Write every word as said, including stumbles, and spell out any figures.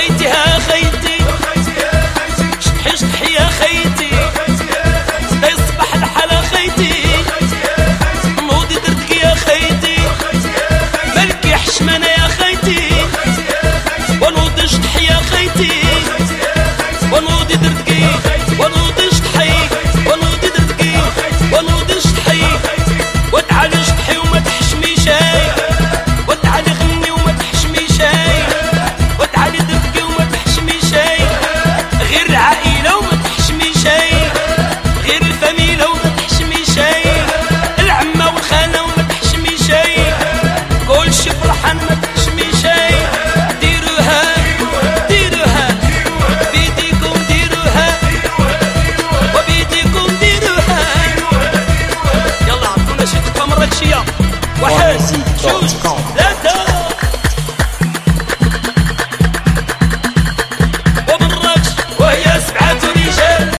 خيتي يا خيتي شطحي شطحي يا خيتي دا يصبح الحال خيتي نوضي دردك يا خيتي مالكي حشمانة يا خيتي ونوضي شطحي يا خيتي ونوضي دردكي ونوضي شطحي ونوضي دردكي ونوضي شطحي وتعالي شطحي وما تحشمي شاي وتعالي غني وما تحشمي شاي وتعالي دردكي وما تحشمي شاي غير العائلة وما تحشمي شاي غير الفاميلة وما تحشمي شاي العمة والخالة وما تحشمي شاي كلشي فرحان ما تحشمي شاي ديروها ديروها بيديكم ديروها وبيديكم ديروها يلا عطونا شي تبقى مرة شيا واحد جوج ثلاثة